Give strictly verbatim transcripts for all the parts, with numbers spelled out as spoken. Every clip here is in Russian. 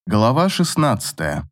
Глава шестнадцатая.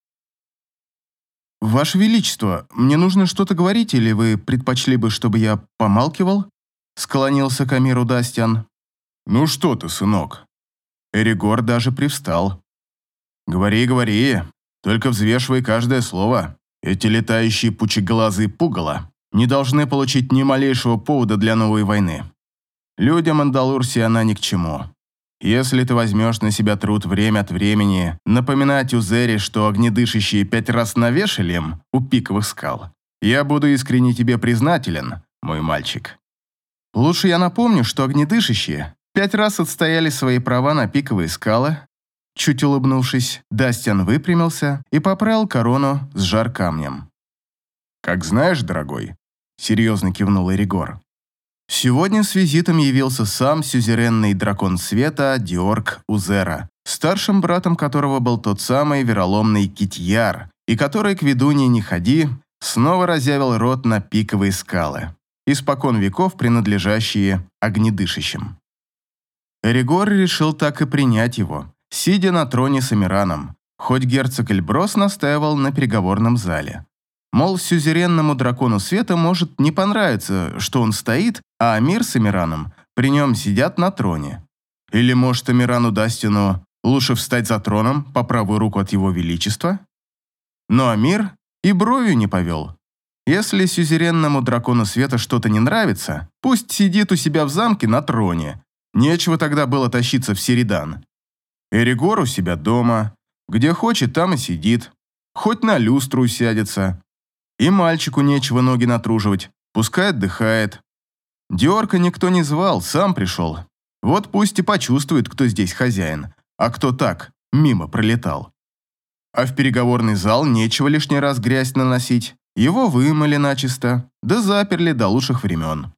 «Ваше Величество, мне нужно что-то говорить, или вы предпочли бы, чтобы я помалкивал?» Склонился к Амиру Дастиан. «Ну что ты, сынок?» Эригор даже привстал. «Говори, говори, только взвешивай каждое слово. Эти летающие пучеглазые пугало не должны получить ни малейшего повода для новой войны. Людям Андалурсии она ни к чему. Если ты возьмешь на себя труд время от времени напоминать Узере, что огнедышащие пять раз навешали им у пиковых скал, я буду искренне тебе признателен, мой мальчик. Лучше я напомню, что огнедышащие пять раз отстояли свои права на пиковые скалы». Чуть улыбнувшись, Дастиан выпрямился и поправил корону с жар-камнем. «Как знаешь, дорогой», — серьезно кивнул Эригор. Сегодня с визитом явился сам сюзеренный дракон света Диорк Узера, старшим братом которого был тот самый вероломный Китьяр, и который, к ведунье не ходи, снова разъявил рот на пиковые скалы, испокон веков принадлежащие огнедышащим. Эригор решил так и принять его, сидя на троне с Амираном, хоть герцог Эльброс настаивал на переговорном зале. Мол, сюзеренному дракону света может не понравиться, что он стоит, а Амир с Амираном при нем сидят на троне. Или, может, Амирану Дастину лучше встать за троном по правую руку от его величества? Но Амир и бровью не повел. Если сюзеренному дракону света что-то не нравится, пусть сидит у себя в замке на троне. Нечего тогда было тащиться в Середан. Эригор у себя дома, где хочет, там и сидит. Хоть на люстру сядется. И мальчику нечего ноги натруживать, пускай отдыхает. Диорка никто не звал, сам пришел. Вот пусть и почувствует, кто здесь хозяин, а кто так, мимо пролетал. А в переговорный зал нечего лишний раз грязь наносить. Его вымыли начисто, да заперли до лучших времен.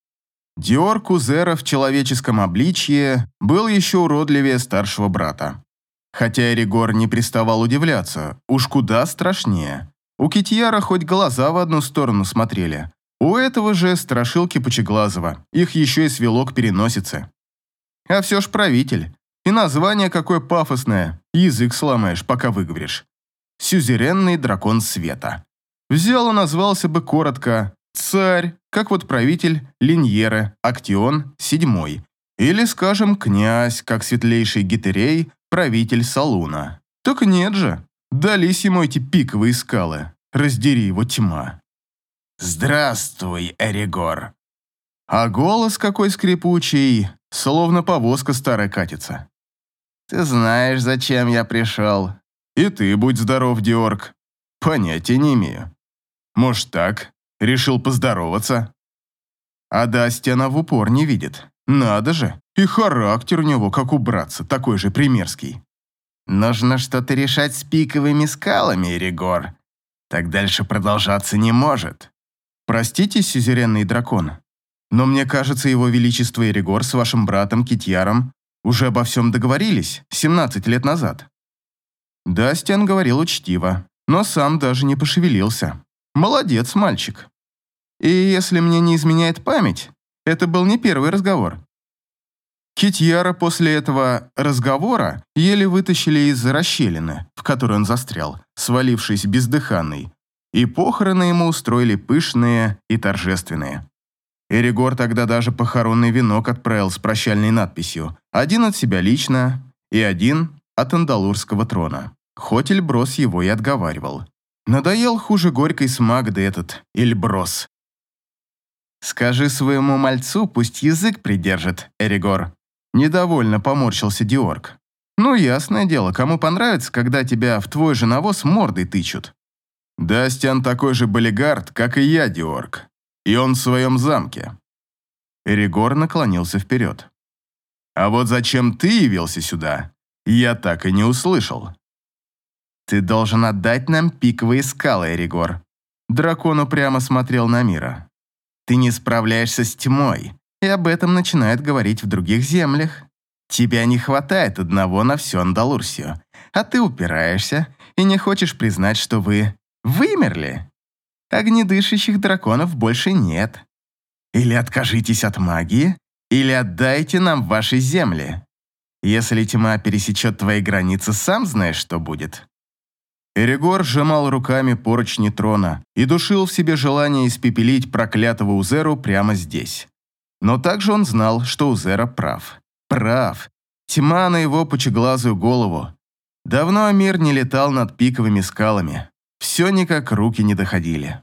Диорк Узера в человеческом обличье был еще уродливее старшего брата. Хотя Эригор не приставал удивляться, уж куда страшнее. У Китьяра хоть глаза в одну сторону смотрели. У этого же страшилки Пучеглазого, их еще и свело к переносице. А все ж правитель. И название какое пафосное, язык сломаешь, пока выговоришь. Сюзеренный дракон света. Взял и назвался бы коротко «Царь», как вот правитель Линьеры, Актион седьмой. Или, скажем, князь, как светлейший Гетерей, правитель Салуна. Так нет же. Дались ему эти пиковые скалы. Раздери его тьма. «Здравствуй, Эригор!» А голос какой скрипучий, словно повозка старая катится. «Ты знаешь, зачем я пришел?» «И ты будь здоров, Диорк!» «Понятия не имею. Может, так? Решил поздороваться?» А Дастиана в упор не видит. Надо же, и характер у него, как у братца, такой же примерский. «Нужно что-то решать с пиковыми скалами, Эригор. Так дальше продолжаться не может». «Простите, сюзеренный дракон, но мне кажется, его величество Эригор с вашим братом Китьяром уже обо всем договорились семнадцать лет назад». Дастиан говорил учтиво, но сам даже не пошевелился. Молодец, мальчик. И если мне не изменяет память, это был не первый разговор. Китьяра после этого разговора еле вытащили из расщелины, в которой он застрял, свалившись бездыханный, и похороны ему устроили пышные и торжественные. Эригор тогда даже похоронный венок отправил с прощальной надписью, один от себя лично и один от андалурского трона, хоть Эльброс его и отговаривал. Надоел хуже горькой смагды этот Эльброс. «Скажи своему мальцу, пусть язык придержит, Эригор». Недовольно поморщился Диорк. «Ну, ясное дело, кому понравится, когда тебя в твой же навоз мордой тычут». «Дастиан такой же болигард, как и я, Диорк. И он в своем замке». Эригор наклонился вперед. «А вот зачем ты явился сюда, я так и не услышал». «Ты должен отдать нам пиковые скалы, Эригор». Дракон упрямо смотрел на мира. «Ты не справляешься с тьмой, и об этом начинают говорить в других землях. Тебя не хватает одного на всю Андалурсию, а ты упираешься и не хочешь признать, что вы вымерли. Огнедышащих драконов больше нет. Или откажитесь от магии, или отдайте нам ваши земли. Если тьма пересечет твои границы, сам знаешь, что будет». Эригор сжимал руками поручни трона и душил в себе желание испепелить проклятого Узеру прямо здесь. Но также он знал, что Узера прав. Прав. Тьма на его пучеглазую голову. Давно Амир не летал над пиковыми скалами. Все никак руки не доходили.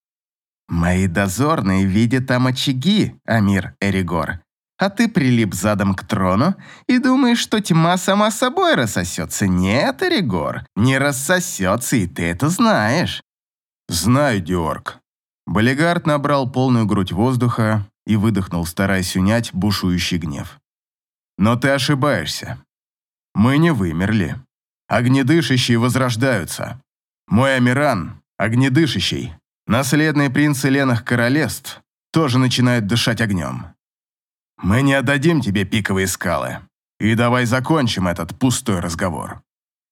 «Мои дозорные видят там очаги, Амир Эригор, а ты прилип задом к трону и думаешь, что тьма сама собой рассосется. Нет, Эригор, не рассосется, и ты это знаешь». «Знаю, Диорк». Балигард набрал полную грудь воздуха и выдохнул, стараясь унять бушующий гнев. «Но ты ошибаешься. Мы не вымерли. Огнедышащие возрождаются. Мой Амиран, огнедышащий, наследные принцы ленных королевств, тоже начинают дышать огнем. Мы не отдадим тебе пиковые скалы. И давай закончим этот пустой разговор».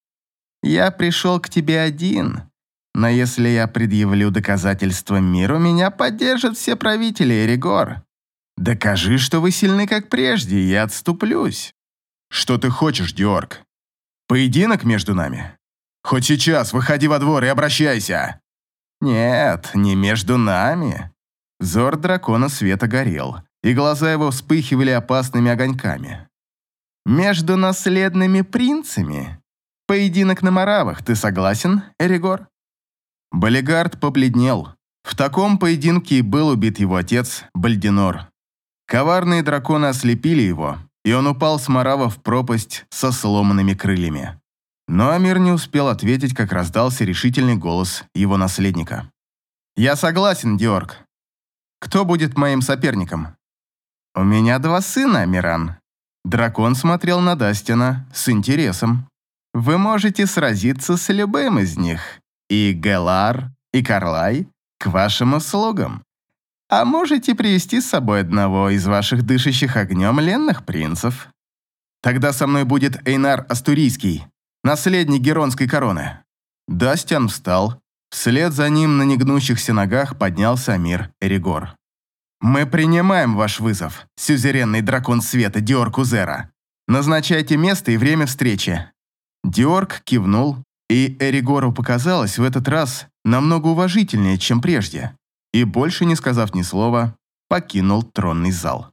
«Я пришел к тебе один, но если я предъявлю доказательства миру, меня поддержат все правители, Эригор. Докажи, что вы сильны, как прежде, и я отступлюсь». «Что ты хочешь, Диорк? Поединок между нами? Хоть сейчас выходи во двор и обращайся». «Нет, не между нами». Взор дракона света горел, и глаза его вспыхивали опасными огоньками. «Между наследными принцами? Поединок на Моравах, ты согласен, Эригор?» Балигард побледнел. В таком поединке и был убит его отец Бальдинор. Коварные драконы ослепили его, и он упал с Морава в пропасть со сломанными крыльями. Но Амир не успел ответить, как раздался решительный голос его наследника. «Я согласен, Диорк. Кто будет моим соперником?» «У меня два сына, Амиран». Дракон смотрел на Дастина с интересом. «Вы можете сразиться с любым из них. И Гэлар, и Карлай к вашим услугам. А можете привести с собой одного из ваших дышащих огнем ленных принцев. Тогда со мной будет Эйнар Астурийский, наследник Геронской короны». Дастиан встал. Вслед за ним на негнущихся ногах поднялся Амир Эригор. «Мы принимаем ваш вызов, сюзеренный дракон света Диорк Узера. Назначайте место и время встречи». Диорк кивнул, и Эригору показалось в этот раз намного уважительнее, чем прежде, и, больше не сказав ни слова, покинул тронный зал.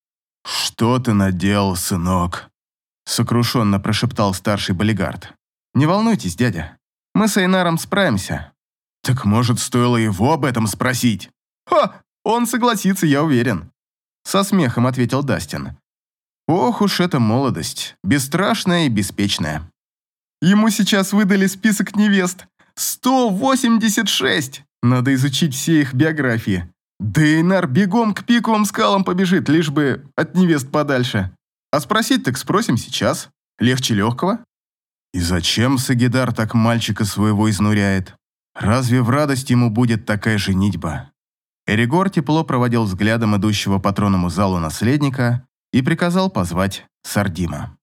«Что ты наделал, сынок?» — сокрушенно прошептал старший Балигард. «Не волнуйтесь, дядя, мы с Эйнаром справимся». «Так, может, стоило его об этом спросить?» «Ха! Он согласится, я уверен», — со смехом ответил Дастин. «Ох уж эта молодость, бесстрашная и беспечная. Ему сейчас выдали список невест. сто восемьдесят шесть! Надо изучить все их биографии. Да Эйнар бегом к пиковым скалам побежит, лишь бы от невест подальше. А спросить так спросим сейчас. Легче легкого». И зачем Сагидар так мальчика своего изнуряет? Разве в радость ему будет такая женитьба? Эригор тепло проводил взглядом идущего по тронному залу наследника и приказал позвать Сардима.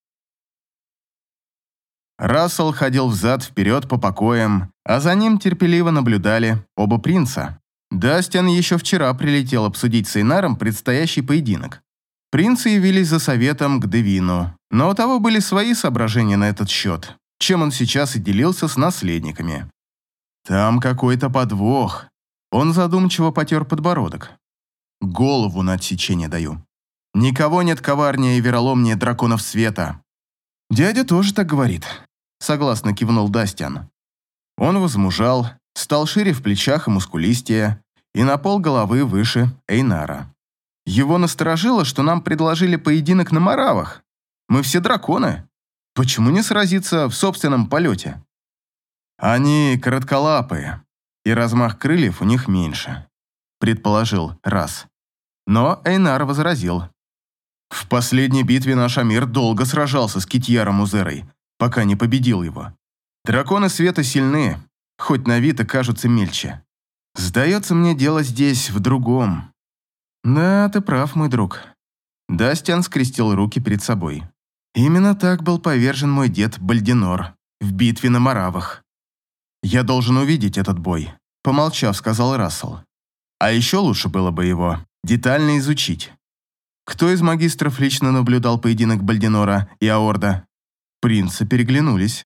Рассел ходил взад-вперед по покоям, а за ним терпеливо наблюдали оба принца. Дастин еще вчера прилетел обсудить с Эйнаром предстоящий поединок. Принцы явились за советом к Девину, но у того были свои соображения на этот счет, чем он сейчас и делился с наследниками. «Там какой-то подвох». Он задумчиво потер подбородок. «Голову на отсечение даю. Никого нет коварнее и вероломнее драконов света». «Дядя тоже так говорит», — согласно кивнул Дастиан. Он возмужал, стал шире в плечах и мускулистее, и на пол головы выше Эйнара. Его насторожило, что нам предложили поединок на Моравах. Мы все драконы. Почему не сразиться в собственном полете? Они коротколапые, и размах крыльев у них меньше, предположил Рас. Но Эйнар возразил. В последней битве наш Амир долго сражался с Китьяром Узерой, пока не победил его. Драконы света сильны, хоть на вид и кажутся мельче. Сдается мне, дело здесь в другом. Да, ты прав, мой друг. Дастиан скрестил руки перед собой. Именно так был повержен мой дед Бальдинор в битве на Моравах. Я должен увидеть этот бой, помолчав, сказал Рассел. А еще лучше было бы его детально изучить. Кто из магистров лично наблюдал поединок Бальдинора и Аорда? Принцы переглянулись.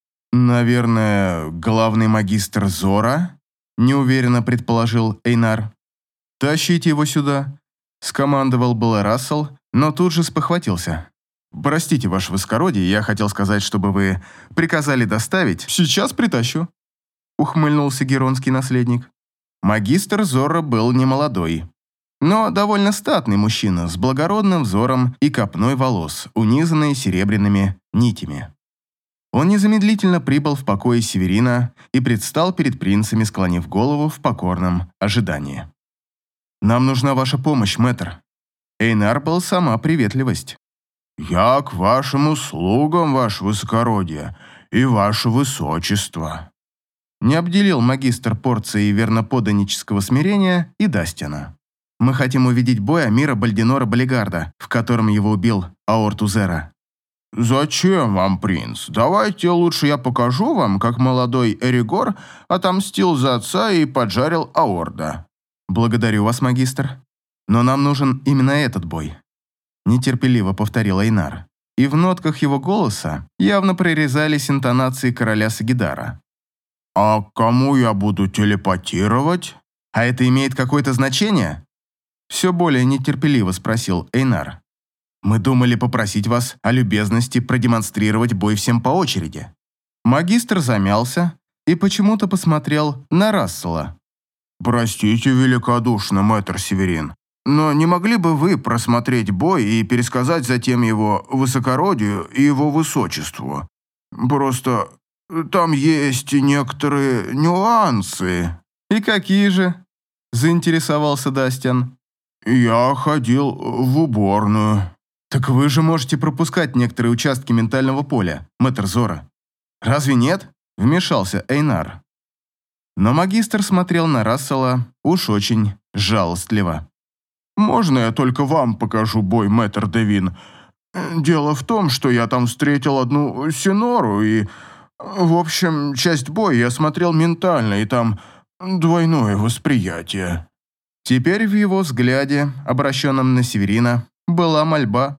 «Наверное, главный магистр Зора?» – неуверенно предположил Эйнар. «Тащите его сюда», – скомандовал было Рассел, но тут же спохватился. «Простите, ваше высокородие, я хотел сказать, чтобы вы приказали доставить. Сейчас притащу», – ухмыльнулся геронский наследник. Магистр Зора был немолодой, но довольно статный мужчина с благородным взором и копной волос, унизанной серебряными нитями. Он незамедлительно прибыл в покои Северина и предстал перед принцами, склонив голову в покорном ожидании. «Нам нужна ваша помощь, мэтр». Эйнар был сама приветливость. «Я к вашим услугам, ваше высокородие и ваше высочество», не обделил магистр порцией верноподданнического смирения и Дастина. «Мы хотим увидеть бой Амира Бальдинора Балигарда, в котором его убил Аорт Узера». «Зачем вам, принц? Давайте лучше я покажу вам, как молодой Эригор отомстил за отца и поджарил Аорда». «Благодарю вас, магистр. Но нам нужен именно этот бой», – нетерпеливо повторил Эйнар. И в нотках его голоса явно прорезались интонации короля Сагидара. «А кому я буду телепатировать?» «А это имеет какое-то значение?» Все более нетерпеливо спросил Эйнар. «Мы думали попросить вас о любезности продемонстрировать бой всем по очереди». Магистр замялся и почему-то посмотрел на Рассела. «Простите великодушно, мэтр Северин, но не могли бы вы просмотреть бой и пересказать затем его высокородию и его высочеству? Просто там есть некоторые нюансы». «И какие же?» – заинтересовался Дастиан. «Я ходил в уборную». «Так вы же можете пропускать некоторые участки ментального поля, мэтр Зора. Разве нет?» – вмешался Эйнар. Но магистр смотрел на Рассела уж очень жалостливо. «Можно я только вам покажу бой, мэтр Девин? Дело в том, что я там встретил одну Синору, и, в общем, часть боя я смотрел ментально, и там двойное восприятие». Теперь в его взгляде, обращенном на Северина, была мольба.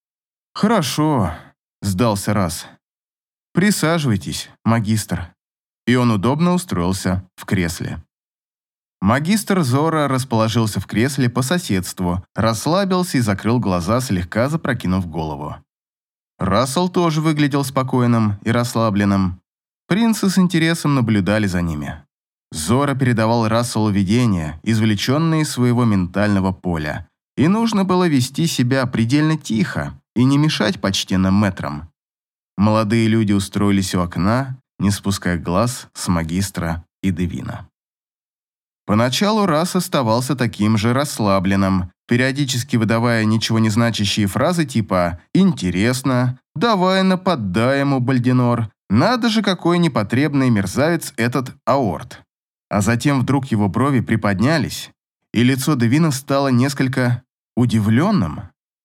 «Хорошо», – сдался Расс. «Присаживайтесь, магистр». И он удобно устроился в кресле. Магистр Зора расположился в кресле по соседству, расслабился и закрыл глаза, слегка запрокинув голову. Рассел тоже выглядел спокойным и расслабленным. Принцы с интересом наблюдали за ними. Зора передавал Расселу видения, извлеченные из своего ментального поля, и нужно было вести себя предельно тихо и не мешать почтенным мэтрам. Молодые люди устроились у окна, не спуская глаз с магистра и Девина. Поначалу Расс оставался таким же расслабленным, периодически выдавая ничего не значащие фразы типа «интересно», «давай нападай ему, Бальдинор», «надо же, какой непотребный мерзавец этот Аорт». А затем вдруг его брови приподнялись, и лицо Девина стало несколько удивленным.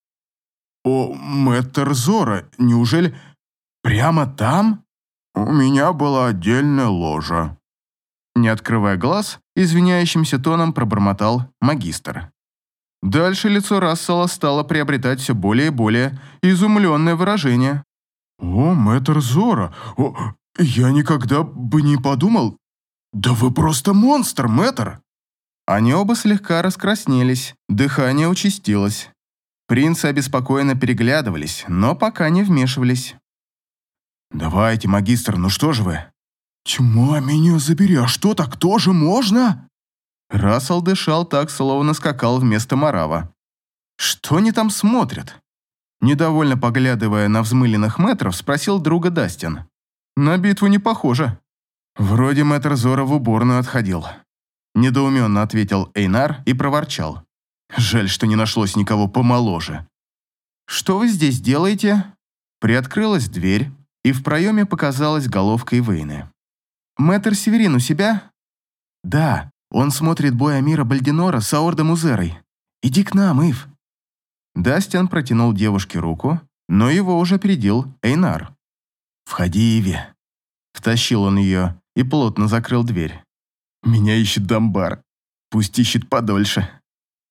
«О, мэтр Зора, неужели прямо там? У меня была отдельная ложа». Не открывая глаз, извиняющимся тоном пробормотал магистр. Дальше лицо Рассела стало приобретать все более и более изумленное выражение. «О, мэтр Зора, о, я никогда бы не подумал. Да вы просто монстр, мэтр!» Они оба слегка раскраснелись, дыхание участилось. Принцы обеспокоенно переглядывались, но пока не вмешивались. «Давайте, магистр, ну что же вы?» «Тьма меня забери, а что, так тоже можно?» Рассел дышал так, словно скакал вместо Марава. «Что они там смотрят?» Недовольно поглядывая на взмыленных мэтров, спросил друга Дастин. «На битву не похоже». «Вроде мэтр Зора в уборную отходил», – недоуменно ответил Эйнар и проворчал. «Жаль, что не нашлось никого помоложе». «Что вы здесь делаете?» Приоткрылась дверь, и в проеме показалась головка Ивейны. «Мэтр Северин у себя?» «Да, он смотрит бой Амира Бальдинора с Аордом Узерой. Иди к нам, Ив». Дастиан протянул девушке руку, но его уже опередил Эйнар. «Входи, Иви». Втащил он ее и плотно закрыл дверь. «Меня ищет Дамбар. Пусть ищет подольше».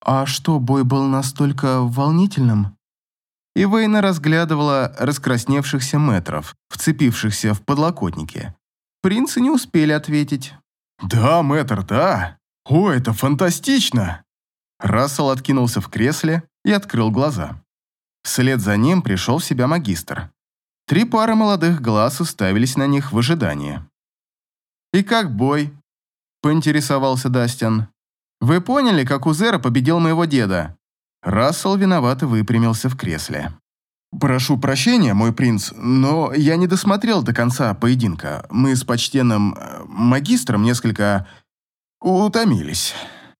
А что, бой был настолько волнительным? Ивейна разглядывала раскрасневшихся мэтров, вцепившихся в подлокотники. Принцы не успели ответить. «Да, мэтр, да! О, это фантастично!» Рассел откинулся в кресле и открыл глаза. Вслед за ним пришел в себя магистр. Три пары молодых глаз уставились на них в ожидании. «И как бой?» – поинтересовался Дастиан. «Вы поняли, как Узера победил моего деда?» Рассел виновато выпрямился в кресле. «Прошу прощения, мой принц, но я не досмотрел до конца поединка. Мы с почтенным э, магистром несколько утомились».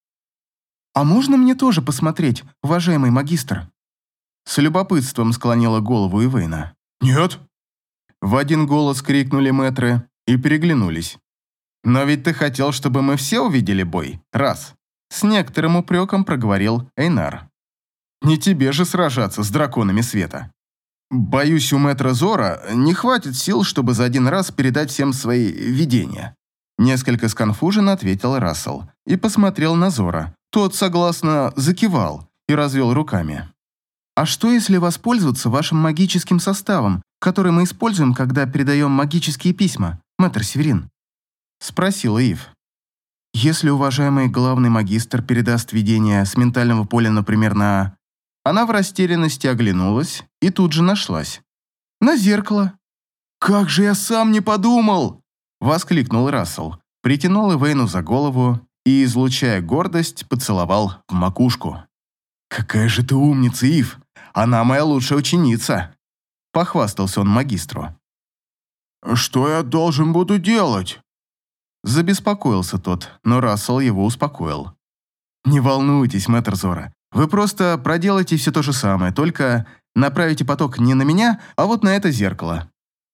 «А можно мне тоже посмотреть, уважаемый магистр?» С любопытством склонила голову Ивейна. «Нет!» В один голос крикнули мэтры и переглянулись. «Но ведь ты хотел, чтобы мы все увидели бой, раз!» С некоторым упреком проговорил Эйнар. «Не тебе же сражаться с драконами света. Боюсь, у мэтра Зора не хватит сил, чтобы за один раз передать всем свои видения». Несколько сконфуженно ответил Рассел и посмотрел на Зора. Тот согласно закивал и развел руками. «А что, если воспользоваться вашим магическим составом, который мы используем, когда передаем магические письма, мэтр Северин?» Спросила Ив. «Если уважаемый главный магистр передаст видение с ментального поля, например, на...» Она в растерянности оглянулась и тут же нашлась. «На зеркало». «Как же я сам не подумал!» Воскликнул Рассел, притянул Ивейну за голову и, излучая гордость, поцеловал в макушку. «Какая же ты умница, Ив! Она моя лучшая ученица!» Похвастался он магистру. «Что я должен буду делать?» Забеспокоился тот, но Рассел его успокоил. «Не волнуйтесь, мэтр Зора. Вы просто проделайте все то же самое, только направите поток не на меня, а вот на это зеркало.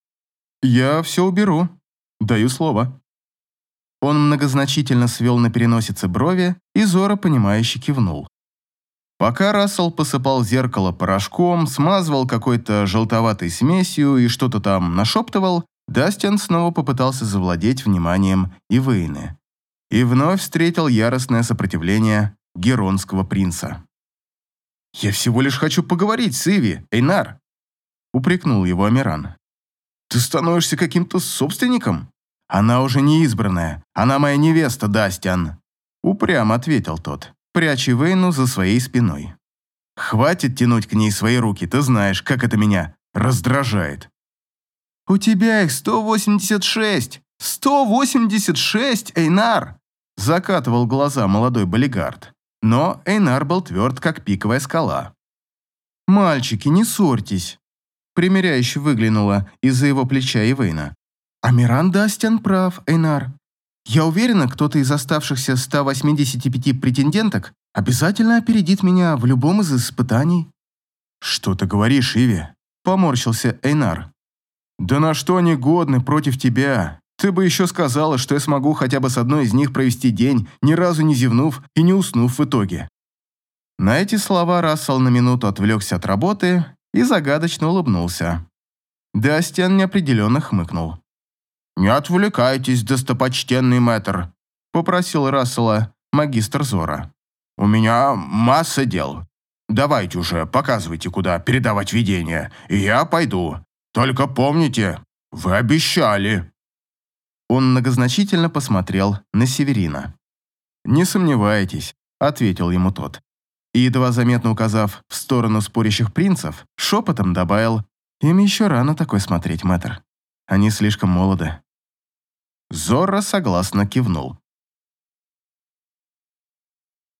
Я все уберу. Даю слово». Он многозначительно свел на переносице брови, и Зора, понимающе кивнул. Пока Рассел посыпал зеркало порошком, смазывал какой-то желтоватой смесью и что-то там нашептывал, Дастиан снова попытался завладеть вниманием Ивейны и вновь встретил яростное сопротивление геронского принца. «Я всего лишь хочу поговорить с Иви, Эйнар», — упрекнул его Амиран. «Ты становишься каким-то собственником? Она уже не избранная, она моя невеста, Дастиан», — упрямо ответил тот, пряча Ивейну за своей спиной. «Хватит тянуть к ней свои руки, ты знаешь, как это меня раздражает». «У тебя их сто восемьдесят шесть! сто восемьдесят шесть, Эйнар!» Закатывал глаза молодой болигард. Но Эйнар был тверд, как пиковая скала. «Мальчики, не ссорьтесь!» Примиряюще выглянула из-за его плеча Ивейна. «Амиран Дастиан прав, Эйнар. Я уверена, кто-то из оставшихся ста восьмидесяти пяти претенденток обязательно опередит меня в любом из испытаний». «Что ты говоришь, Иви?» – поморщился Эйнар. «Да на что они годны против тебя? Ты бы еще сказала, что я смогу хотя бы с одной из них провести день, ни разу не зевнув и не уснув в итоге». На эти слова Рассел на минуту отвлекся от работы и загадочно улыбнулся. Дастиан неопределенно хмыкнул. «Не отвлекайтесь, достопочтенный мэтр», – попросил Рассела магистр Зора. «У меня масса дел. Давайте уже, показывайте, куда передавать видение, и я пойду. Только помните, вы обещали». Он многозначительно посмотрел на Северина. «Не сомневайтесь», – ответил ему тот. И, едва заметно указав в сторону спорящих принцев, шепотом добавил: «Им еще рано такой смотреть, мэтр. Они слишком молоды». Зорро согласно кивнул.